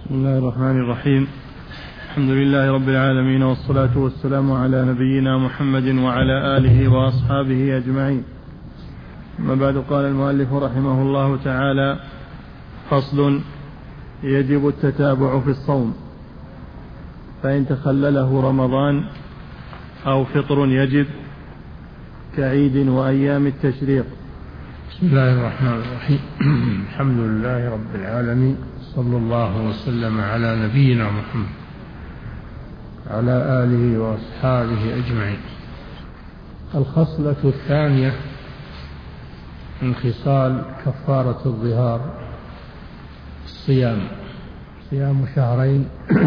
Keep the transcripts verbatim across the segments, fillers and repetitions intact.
بسم الله الرحمن الرحيم. الحمد لله رب العالمين، والصلاة والسلام على نبينا محمد وعلى آله وأصحابه أجمعين. أما بعد، قال المؤلف رحمه الله تعالى: فصل: يجب التتابع في الصوم، فإن تخلله رمضان أو فطر يجب كعيد وأيام التشريق. بسم الله الرحمن الرحيم. الحمد لله رب العالمين، صلى الله وسلم على نبينا محمد على آله وأصحابه أجمعين. الخصلة الثانية من خصال كفارة الظهار: الصيام، صيام شهرين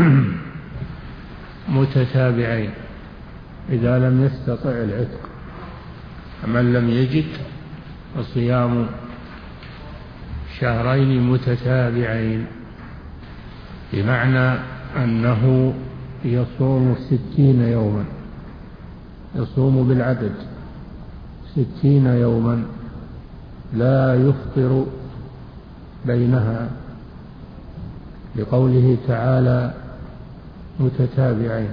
متتابعين إذا لم يستطع العتق. من لم يجد فصيام شهرين متتابعين، بمعنى أنه يصوم ستين يوما، يصوم بالعدد ستين يوما لا يفطر بينها، لقوله تعالى: متتابعين.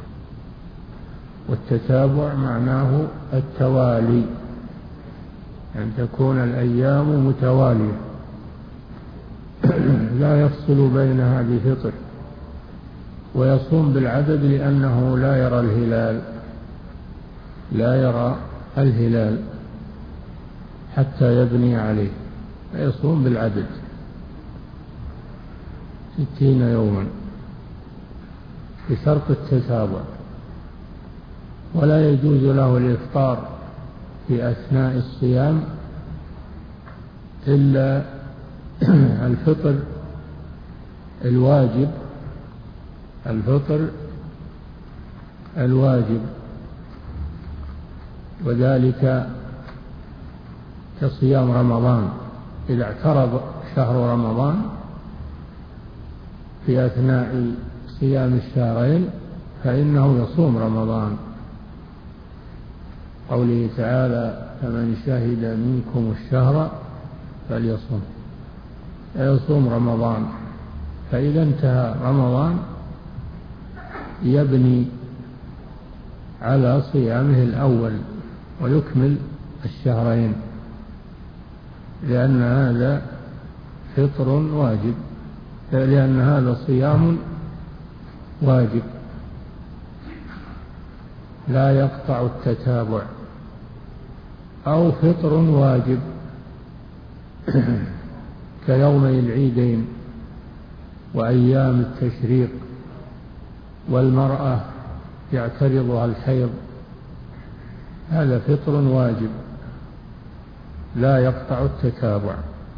والتتابع معناه التوالي، أن تكون الأيام متوالية لا يفصل بينها بفطر. ويصوم بالعدد لأنه لا يرى الهلال لا يرى الهلال حتى يبني عليه، فيصوم بالعدد ستين يوما بشرط التتابع. ولا يجوز له الإفطار في أثناء الصيام إلا الفطر الواجب الفطر الواجب وذلك كصيام رمضان. إذا اعترض شهر رمضان في أثناء صيام الشهرين فإنه يصوم رمضان، قوله تعالى: فمن شهد منكم الشهر فليصم، يصوم رمضان. فإذا انتهى رمضان يبني على صيامه الأول ويكمل الشهرين، لأن هذا فطر واجب، لأن هذا صيام واجب لا يقطع التتابع، أو فطر واجب كيومي العيدين وأيام التشريق، والمرأة يعترضها الحيض، هذا فطر واجب لا يقطع التتابع.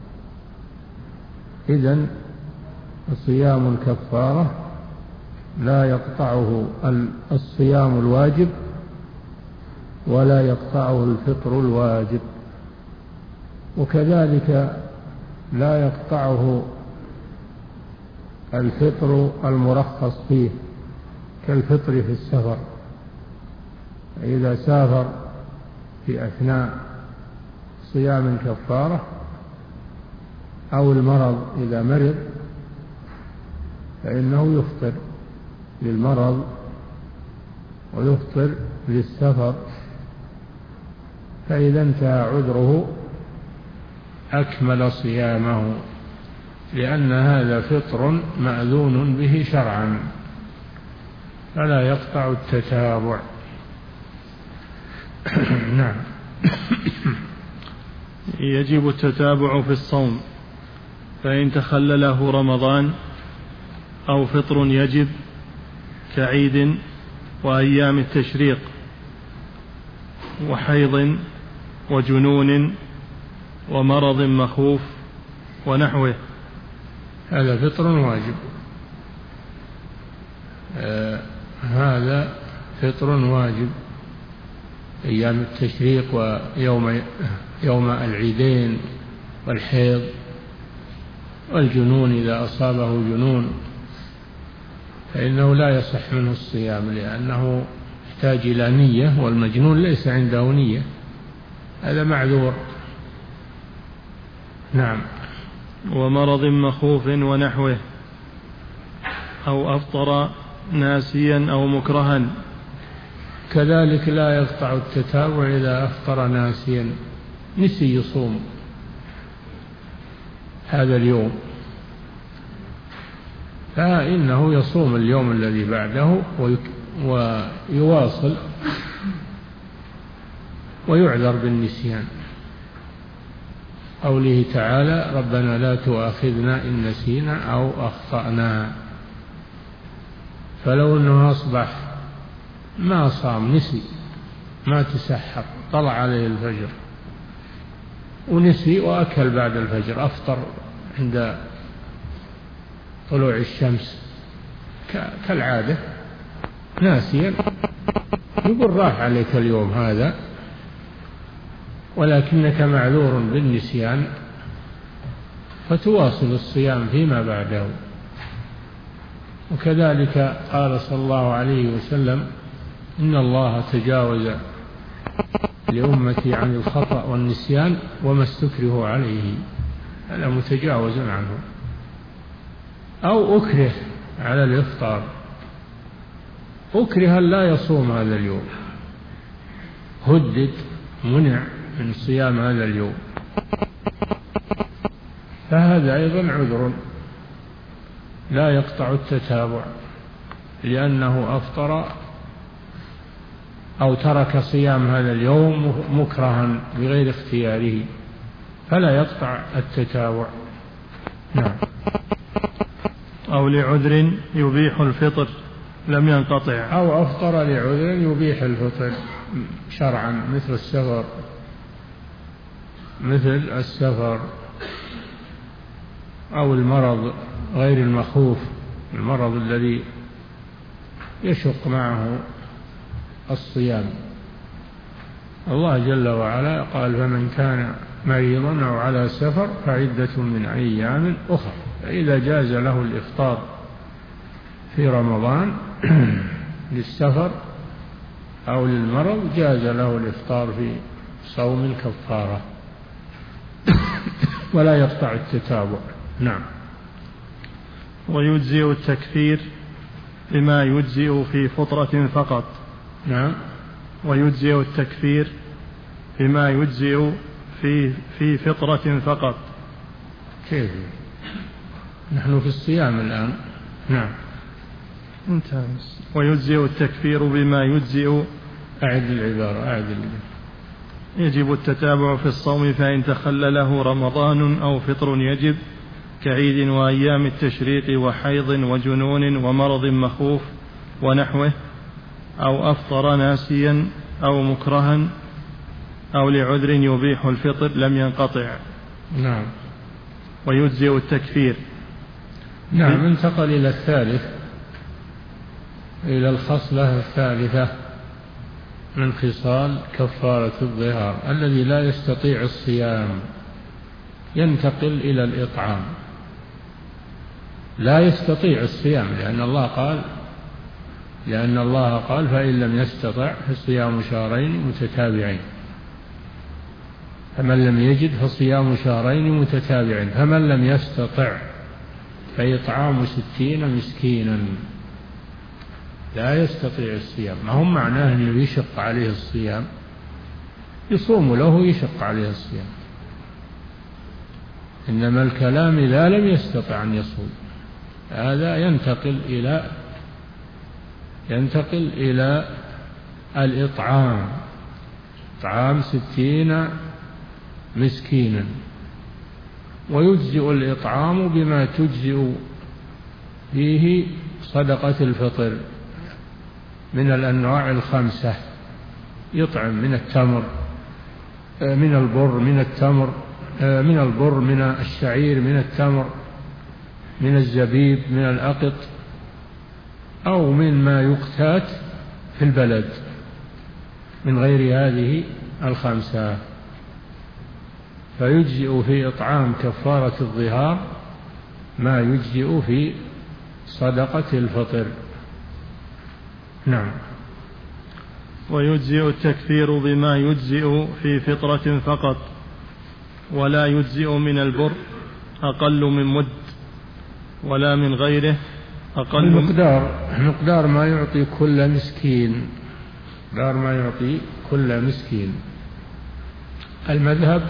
إذن صيام الكفارة لا يقطعه الصيام الواجب ولا يقطعه الفطر الواجب، وكذلك لا يقطعه الفطر المرخص فيه كالفطر في السفر. إذا سافر في أثناء صيام الكفارة، أو المرض إذا مرض، فإنه يفطر للمرض ويفطر للسفر. فإذا انتهى عذره أكمل صيامه، لأن هذا فطر مأذون به شرعا فلا يقطع التتابع. نعم. يجب التتابع في الصوم، فإن تخلله رمضان أو فطر يجب كعيد وأيام التشريق وحيض وجنون ومرض مخوف ونحوه. هذا فطر واجب، آه هذا فطر واجب. أيام التشريق ويوم يوم العيدين والحيض والجنون، إذا أصابه جنون فإنه لا يصح منه الصيام، لأنه يحتاج إلى نية، والمجنون ليس عنده نية، هذا معذور. نعم. ومرض مخوف ونحوه. أو أفطر ناسيا أو مكرها. كذلك لا يقطع التتابع إذا أفطر ناسيا، نسي يصوم هذا اليوم فإنه يصوم اليوم الذي بعده ويواصل ويعذر بالنسيان. قوله تعالى ربنا لا تؤاخذنا إن نسينا أو أخطأنا، فلو أنه أصبح ما صام، نسي، ما تسحر، طلع عليه الفجر ونسي وأكل بعد الفجر، أفطر عند طلوع الشمس كالعادة ناسيا، يقول راح عليك اليوم هذا ولكنك معذور بالنسيان، فتواصل الصيام فيما بعده. وكذلك قال صلى الله عليه وسلم إن الله تجاوز لأمتي عن الخطأ والنسيان وما استكره عليه، هذا متجاوز عنه. أو أكره على الإفطار، أكره لا يصوم هذا اليوم، هدد، منع من صيام هذا اليوم، فهذا أيضا عذر لا يقطع التتابع، لأنه أفطر أو ترك صيام هذا اليوم مكرها بغير اختياره، فلا يقطع التتابع. نعم. أو لعذر يبيح الفطر لم ينقطع، أو أفطر لعذر يبيح الفطر شرعا، مثل السفر، مثل السفر أو المرض غير المخوف، المرض الذي يشق معه الصيام. الله جل وعلا قال فمن كان مريضا أو على سفر فعدة من أيام أخرى، فإذا جاز له الإفطار في رمضان للسفر أو للمرض جاز له الإفطار في صوم الكفارة ولا يقطع التتابع. نعم. ويجزئ التكفير بما يجزئ في فطرة فقط. نعم. ويجزئ التكفير بما يجزئ في في فطرة فقط. كيف؟ نحن في الصيام الآن. نعم. انتهى. ويجزئ التكفير بما يجزئ. أعد العبارة، أعد العبارة. يجب التتابع في الصوم فإن تخلله رمضان أو فطر يجب، كعيد وأيام التشريق وحيض وجنون ومرض مخوف ونحوه، أو أفطر ناسيا أو مكرها أو لعذر يبيح الفطر لم ينقطع. نعم. ويجزئ التكفير. نعم. انتقل إلى الثالث، إلى الخصلة الثالثة من خصال كفارة الظهار، الذي لا يستطيع الصيام ينتقل إلى الإطعام. لا يستطيع الصيام لأن الله قال لأن الله قال فإن لم يستطع فصيام شهرين متتابعين، فمن لم يجد فصيام شهرين متتابعين، فمن لم يستطع فإطعام ستين مسكينا. لا يستطيع الصيام، ما هم معناه أنه يشق عليه الصيام، يصوم له يشق عليه الصيام، إنما الكلام إذا لم يستطع أن يصوم، هذا ينتقل إلى ينتقل إلى الإطعام، إطعام ستين مسكينا. ويجزئ الإطعام بما تجزئ فيه صدقة الفطر من الأنواع الخمسة، يطعم من التمر، من البر، من التمر، من البر، من الشعير، من التمر، من الزبيب، من الأقط، أو من ما يقتات في البلد من غير هذه الخمسة. فيجزئ في إطعام كفارة الظهار ما يجزئ في صدقة الفطر. نعم. ويجزئ التكفير بما يجزئ في فطرة فقط، ولا يجزئ من البر أقل من مد ولا من غيره أقل المقدار مقدار ما يعطي كل مسكين، مقدار ما يعطي كل مسكين. المذهب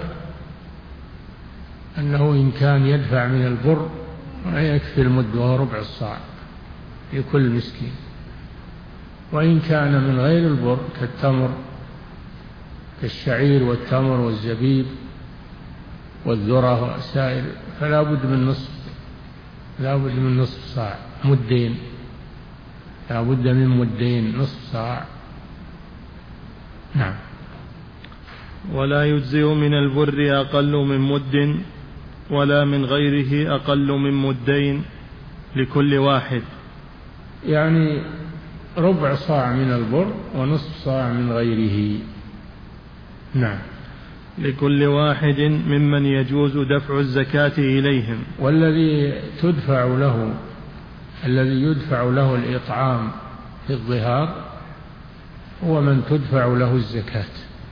أنه إن كان يدفع من البر ما يكفي المد وهو ربع الصاع لكل مسكين، وإن كان من غير البر كالتمر كالشعير والتمر والزبيب والذرة وسائر فلا بد من نصف لا بد من نصف صاع، مدين، لا بد من مدين نصف صاع. نعم. ولا يجزئ من البر أقل من مد ولا من غيره أقل من مدين لكل واحد، يعني ربع صاع من البر ونصف صاع من غيره. نعم. لكل واحد ممن يجوز دفع الزكاة إليهم. والذي تدفع له الذي يدفع له الإطعام في الظهار هو من تدفع له الزكاة،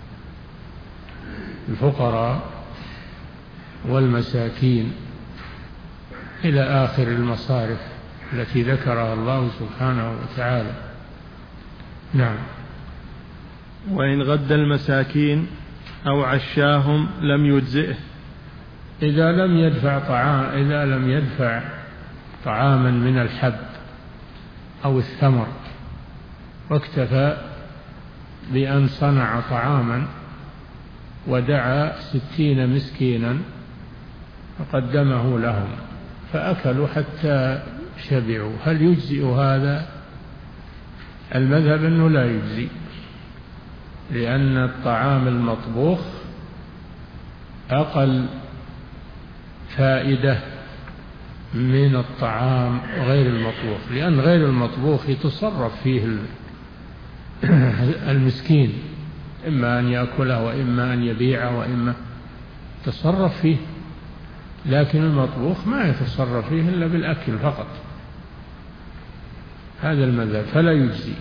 الفقراء والمساكين إلى آخر المصارف التي ذكرها الله سبحانه وتعالى. نعم. وإن غد المساكين أو عشاهم لم يجزئه، إذا لم يدفع طعام إذا لم يدفع طعاما من الحب أو الثمر واكتفى بأن صنع طعاما ودعا ستين مسكينا فقدمه لهم فأكلوا حتى شبعوا، هل يجزئ هذا؟ المذهب أنه لا يجزي، لأن الطعام المطبوخ أقل فائدة من الطعام غير المطبوخ، لأن غير المطبوخ يتصرف فيه المسكين، إما أن يأكله وإما أن يبيعه وإما يتصرف فيه، لكن المطبوخ ما يتصرف فيه إلا بالأكل فقط. هذا المذهب فلا يجزي.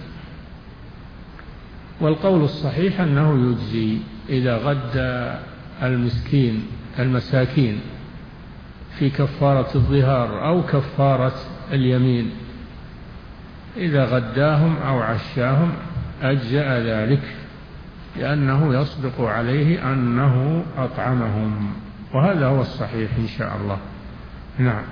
والقول الصحيح أنه يجزي إذا غدى المسكين المساكين في كفارة الظهار أو كفارة اليمين، إذا غداهم أو عشاهم أجزأ ذلك، لأنه يصدق عليه أنه أطعمهم، وهذا هو الصحيح إن شاء الله. نعم.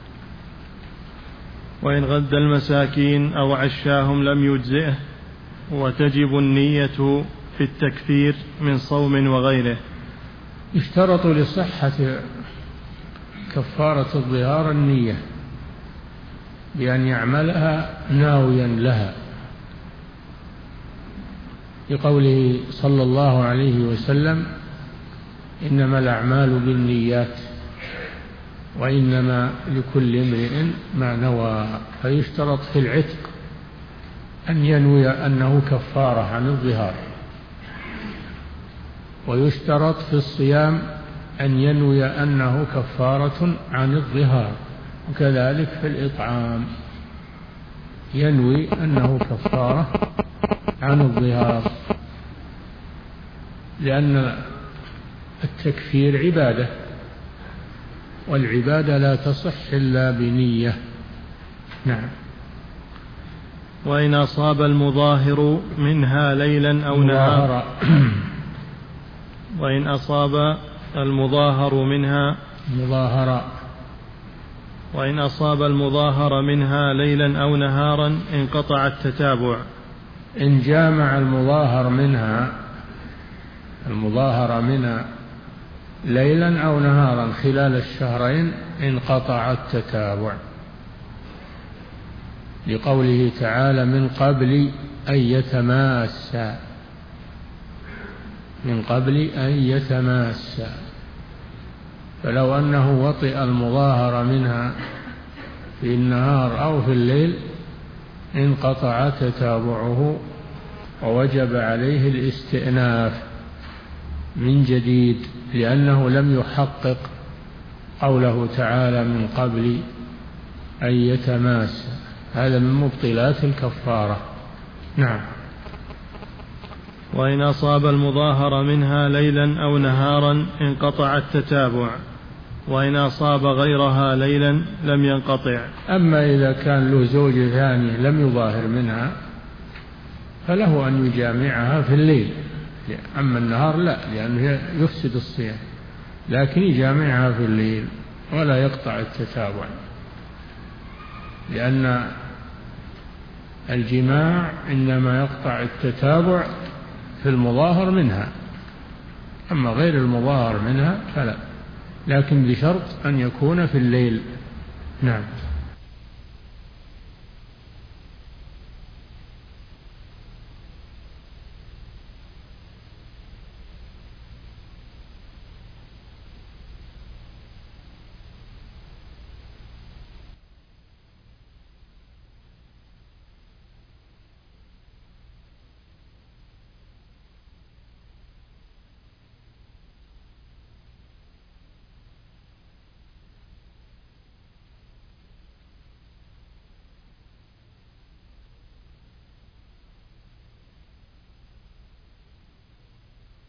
وإن غد المساكين أو عشاهم لم يجزئه، وتجب النية في التكفير من صوم وغيره. يشترط لصحة كفارة الظهار النية بأن يعملها ناويا لها، لقوله صلى الله عليه وسلم: إنما الأعمال بالنيات وإنما لكل امرئ ما نوى. فيشترط في العتق أن ينوي أنه كفارة عن الظهار، ويشترط في الصيام أن ينوي أنه كفارة عن الظهار، وكذلك في الإطعام ينوي أنه كفارة عن الظهار، لأن التكفير عبادة، والعبادة لا تصح إلا بنية. نعم. وإن أصاب المظاهر منها ليلا أو نهارا وإن أصاب المظاهر منها مظاهرة وإن أصاب المظاهر منها ليلا أو نهارا انقطع التتابع. إن جامع المظاهر منها المظاهر منها ليلا أو نهارا خلال الشهرين انقطع التتابع، لقوله تعالى: من قبل أن يتماسا، من قبل أن يتماسا. فلو أنه وطئ المظاهر منها في النهار أو في الليل انقطع تتابعه، ووجب عليه الاستئناف من جديد، لأنه لم يحقق قوله تعالى: من قبل أن يتماسا. هذا من مبطلات الكفارة. نعم. وإن أصاب المظاهر منها ليلا أو نهارا انقطع التتابع. وإن أصاب غيرها ليلا لم ينقطع. أما إذا كان له زوجة ثانية لم يظاهر منها فله أن يجامعها في الليل، أما النهار لا، لأنه يفسد الصيام، لكن يجامعها في الليل ولا يقطع التتابع، لأن الجماع إنما يقطع التتابع في المظاهر منها، أما غير المظاهر منها فلا، لكن بشرط أن يكون في الليل. نعم.